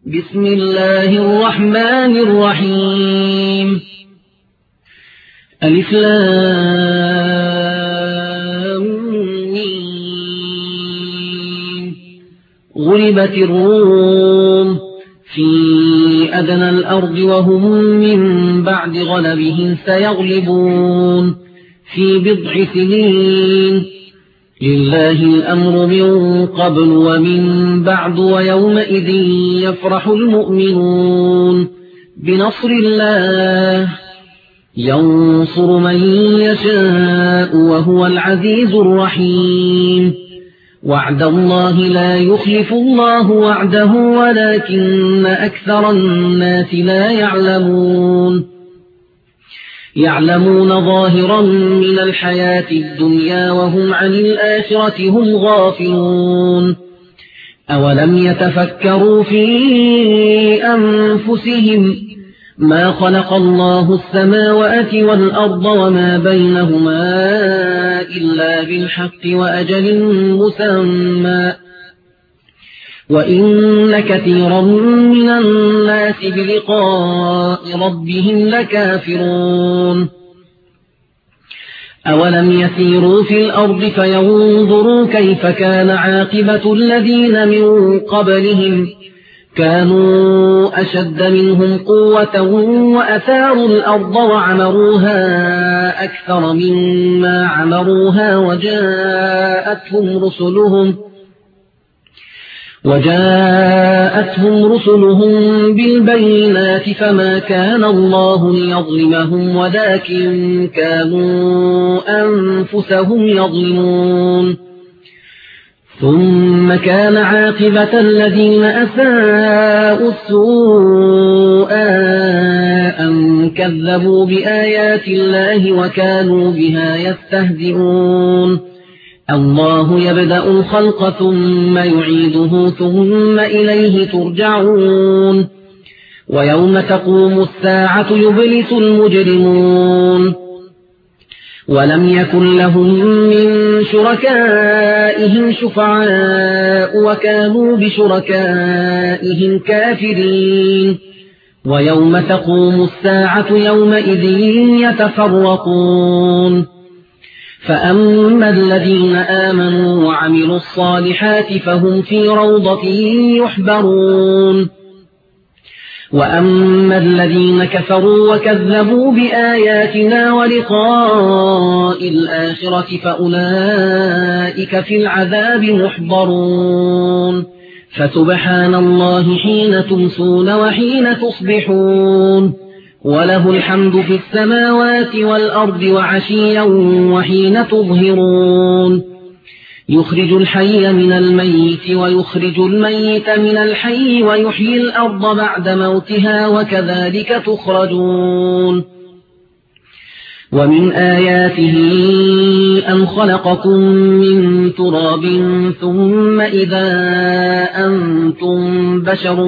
بسم الله الرحمن الرحيم ألف لام ميم غلبت الروم في أدنى الأرض وهم من بعد غلبهم سيغلبون في بضع سنين لله الأمر من قبل ومن بعد ويومئذ يفرح المؤمنون بنصر الله ينصر من يشاء وهو العزيز الرحيم وعد الله لا يخلف الله وعده ولكن أكثر الناس لا يعلمون ظاهرا من الحياة الدنيا وهم عن الآخرة هم غافلون أولم يتفكروا في أنفسهم ما خلق الله السماوات والأرض وما بينهما إلا بالحق وأجل مسمى وإن كثيرا من الناس بلقاء ربهم لكافرون أولم يسيروا في الأرض فينظروا كيف كان عاقبة الذين من قبلهم كانوا أشد منهم قوة وأثاروا الأرض وعمروها أكثر مما عمروها وجاءتهم رسلهم بالبينات فما كان الله ليظلمهم ولكن كانوا أنفسهم يظلمون ثم كان عاقبة الذين أساءوا السوء أن كذبوا بآيات الله وكانوا بها يستهزئون الله يبدأ الخلق ثم يعيده ثم إليه ترجعون ويوم تقوم الساعة يبلس المجرمون ولم يكن لهم من شركائهم شفعاء وكانوا بشركائهم كافرين ويوم تقوم الساعة يومئذ يتفرقون فأما الذين آمنوا وعملوا الصالحات فهم في روضة يحبرون وأما الذين كفروا وكذبوا بآياتنا ولقاء الآخرة فأولئك في العذاب محضرون فسبحان الله حين تمسون وحين تصبحون وله الحمد في السماوات والأرض وعشيا وحين تظهرون يخرج الحي من الميت ويخرج الميت من الحي ويحيي الأرض بعد موتها وكذلك تخرجون ومن آياته أن خلقكم من تراب ثم إذا أنتم بشر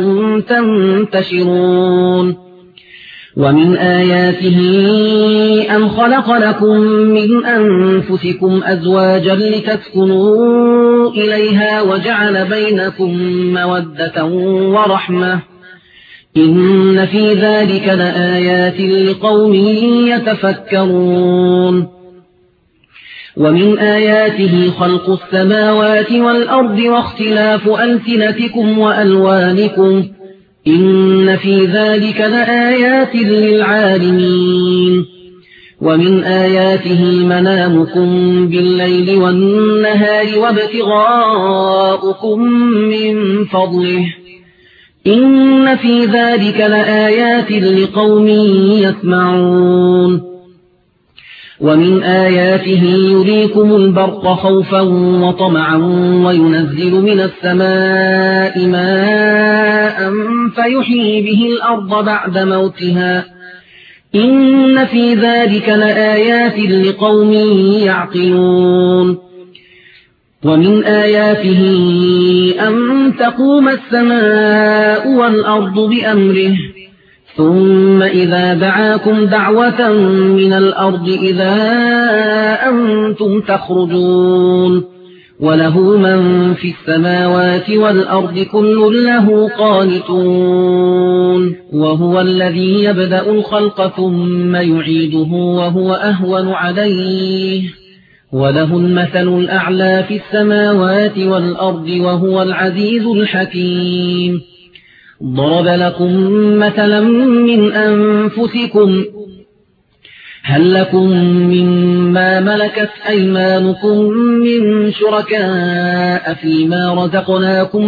تنتشرون ومن آياته أن خلق لكم من أنفسكم أزواجا لتسكنوا إليها وجعل بينكم مودة ورحمة إن في ذلك لآيات لقوم يتفكرون ومن آياته خلق السماوات والأرض واختلاف ألسنتكم وألوانكم إن في ذلك لآيات للعالمين ومن آياته منامكم بالليل والنهار وابتغاؤكم من فضله إن في ذلك لآيات لقوم يسمعون ومن آياته يريكم البرق خوفا وطمعا وينزل من السماء ماء فيحيي به الأرض بعد موتها إن في ذلك لآيات لقوم يعقلون ومن آياته أن تقوم السماء والأرض بأمره ثم إذا دعاكم دعوة من الأرض إذا أنتم تخرجون وله من في السماوات والأرض كل له قانتون وهو الذي يبدأ الخلق ثم يعيده وهو أهون عليه وله المثل الأعلى في السماوات والأرض وهو العزيز الحكيم ضرب لكم مثلا من أنفسكم هل لكم مما ملكت أيمانكم من شركاء فيما رزقناكم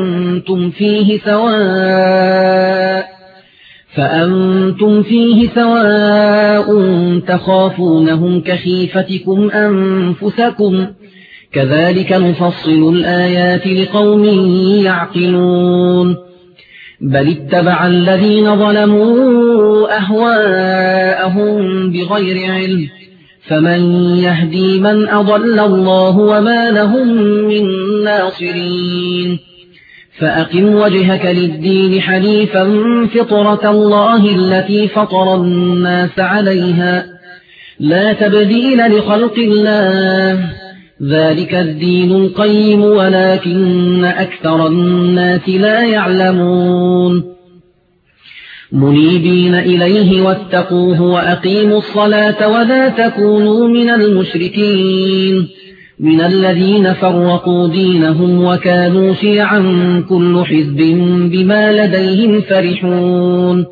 فأنتم فيه سواء تخافونهم كخيفتكم أنفسكم كذلك نفصل الآيات لقوم يعقلون بل اتبع الذين ظلموا أهواءهم بغير علم فمن يهدي من أضل الله وما لهم من ناصرين فأقم وجهك للدين حنيفا فطرة الله التي فطر الناس عليها لا تبديل لخلق الله ذلك الدين القيم ولكن أكثر الناس لا يعلمون منيبين إليه واتقوه وأقيموا الصلاة ولا تكونوا من المشركين من الذين فرقوا دينهم وكانوا شيعا كل حزب بما لديهم فرحون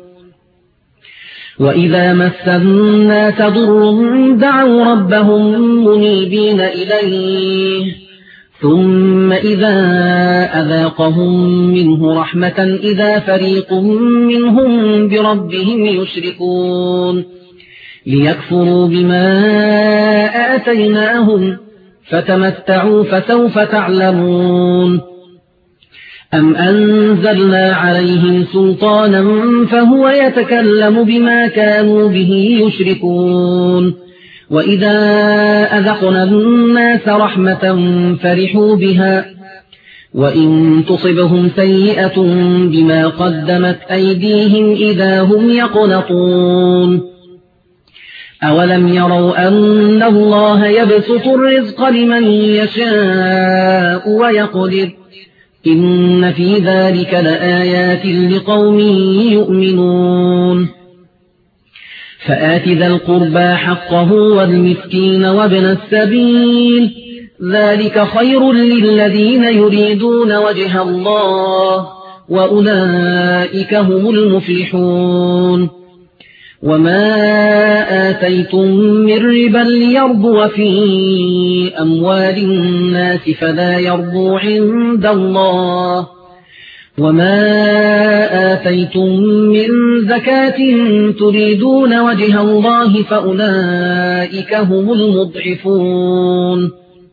وإذا مس الناس ضر دعوا ربهم منيبين إليه ثم إذا أذاقهم منه رحمة إذا فريق منهم بربهم يشركون ليكفروا بما آتيناهم فتمتعوا فسوف تعلمون أم أنزلنا عليهم سلطانا فهو يتكلم بما كانوا به يشركون وإذا أذقنا الناس رحمة فرحوا بها وإن تصبهم سيئة بما قدمت أيديهم إذا هم يقنطون أولم يروا أن الله يبسط الرزق لمن يشاء ويقدر إن في ذلك لآيات لقوم يؤمنون فآت ذا القربى حقه والمسكين وابن السبيل ذلك خير للذين يريدون وجه الله وأولئك هم المفلحون وما آتيتم من ربا ليربو في أموال الناس فلا يربو عند الله وما آتيتم من زكاة تريدون وجه الله فأولئك هم المضعفون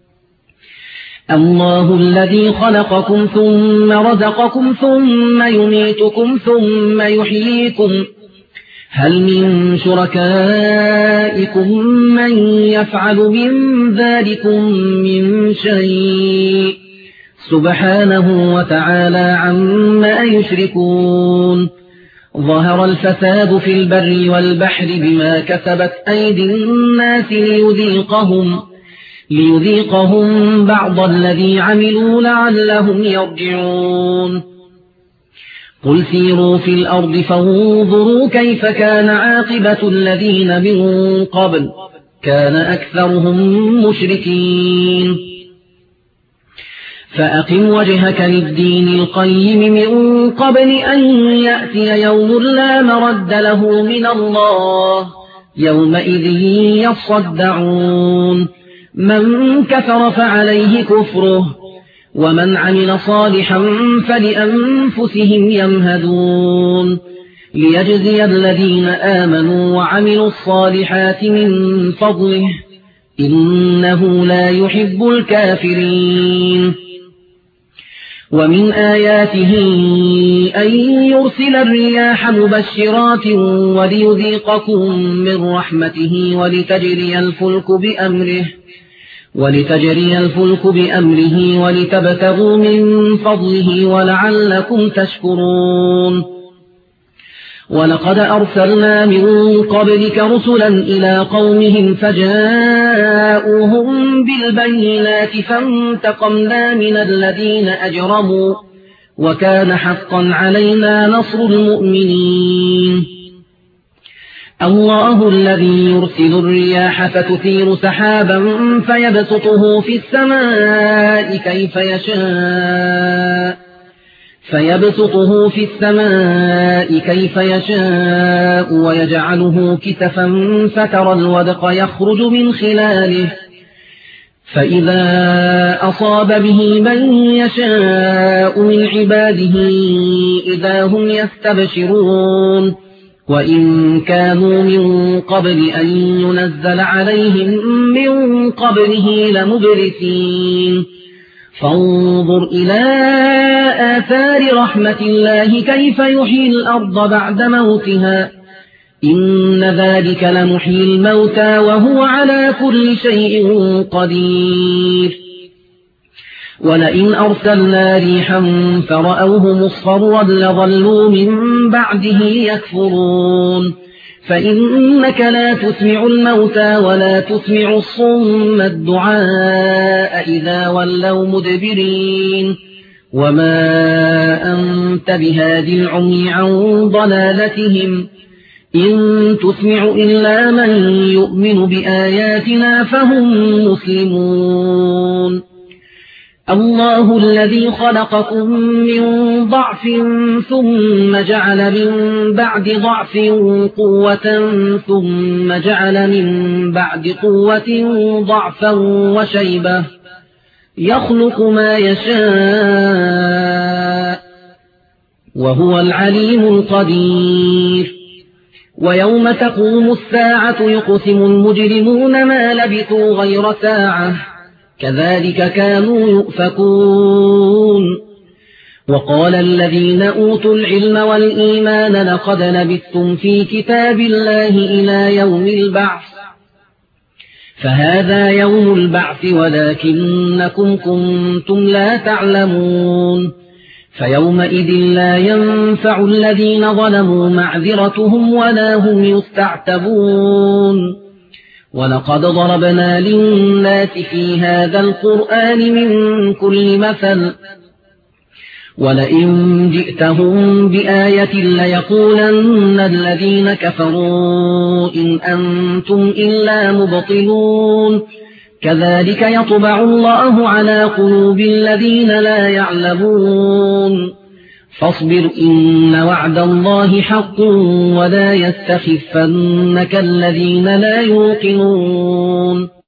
الله الذي خلقكم ثم رزقكم ثم يميتكم ثم يحييكم هل من شركائكم من يفعل من ذلكم من شيء سبحانه وتعالى عما يشركون ظهر الفساد في البر والبحر بما كسبت أيدي الناس ليذيقهم بعض الذي عملوا لعلهم يرجعون قل سيروا في الأرض فانظروا كيف كان عاقبة الذين من قبل كان أكثرهم مشركين فأقم وجهك للدين القيم من قبل أن يأتي يوم لا مرد له من الله يومئذ يصدعون من كفر فعليه كفره ومن عمل صالحا فلأنفسهم يمهدون ليجزي الذين آمنوا وعملوا الصالحات من فضله إنه لا يحب الكافرين ومن آياته أن يرسل الرياح مبشرات وليذيقكم من رحمته ولتجري الفلك بأمره ولتبتغوا من فضله ولعلكم تشكرون ولقد أرسلنا من قبلك رسلا إلى قومهم فجاءوهم بالبينات فانتقمنا من الذين أجرموا وكان حقا علينا نصر المؤمنين الله الذي يرسل الرياح فتثير سحابا فيبسطه في السماء كيف يشاء ويجعله كسفا فترى الودق يخرج من خلاله فإذا أصاب به من يشاء من عباده إذا هم يستبشرون وإن كانوا من قبل أن ينزل عليهم من قبله لمبلسين فانظر إلى آثار رحمة الله كيف يحيي الأرض بعد موتها إن ذلك لمحيي الموتى وهو على كل شيء قدير ولئن أرسلنا ريحا فرأوه مصفرا لظلوا من بعده يكفرون فإنك لا تسمع الموتى ولا تسمع الصم الدعاء إذا ولوا مدبرين وما أنت بهادي العمي عن ضلالتهم إن تسمع إلا من يؤمن بآياتنا فهم مسلمون الله الذي خلقكم من ضعف ثم جعل من بعد ضعف قوة ثم جعل من بعد قوة ضعفا وشيبة يخلق ما يشاء وهو العليم القدير ويوم تقوم الساعة يقسم المجرمون ما لبثوا غير ساعة كذلك كانوا يؤفكون وقال الذين أوتوا العلم والإيمان لقد لبثتم في كتاب الله إلى يوم البعث فهذا يوم البعث ولكنكم كنتم لا تعلمون فيومئذ لا ينفع الذين ظلموا معذرتهم ولا هم يستعتبون ولقد ضربنا للناس في هذا القرآن من كل مثل ولئن جئتهم بآية ليقولن الذين كفروا إن أنتم إلا مبطلون كذلك يطبع الله على قلوب الذين لا يعلمون فاصبر إن وعد الله حق ولا يستخفنك الذين لا يوقنون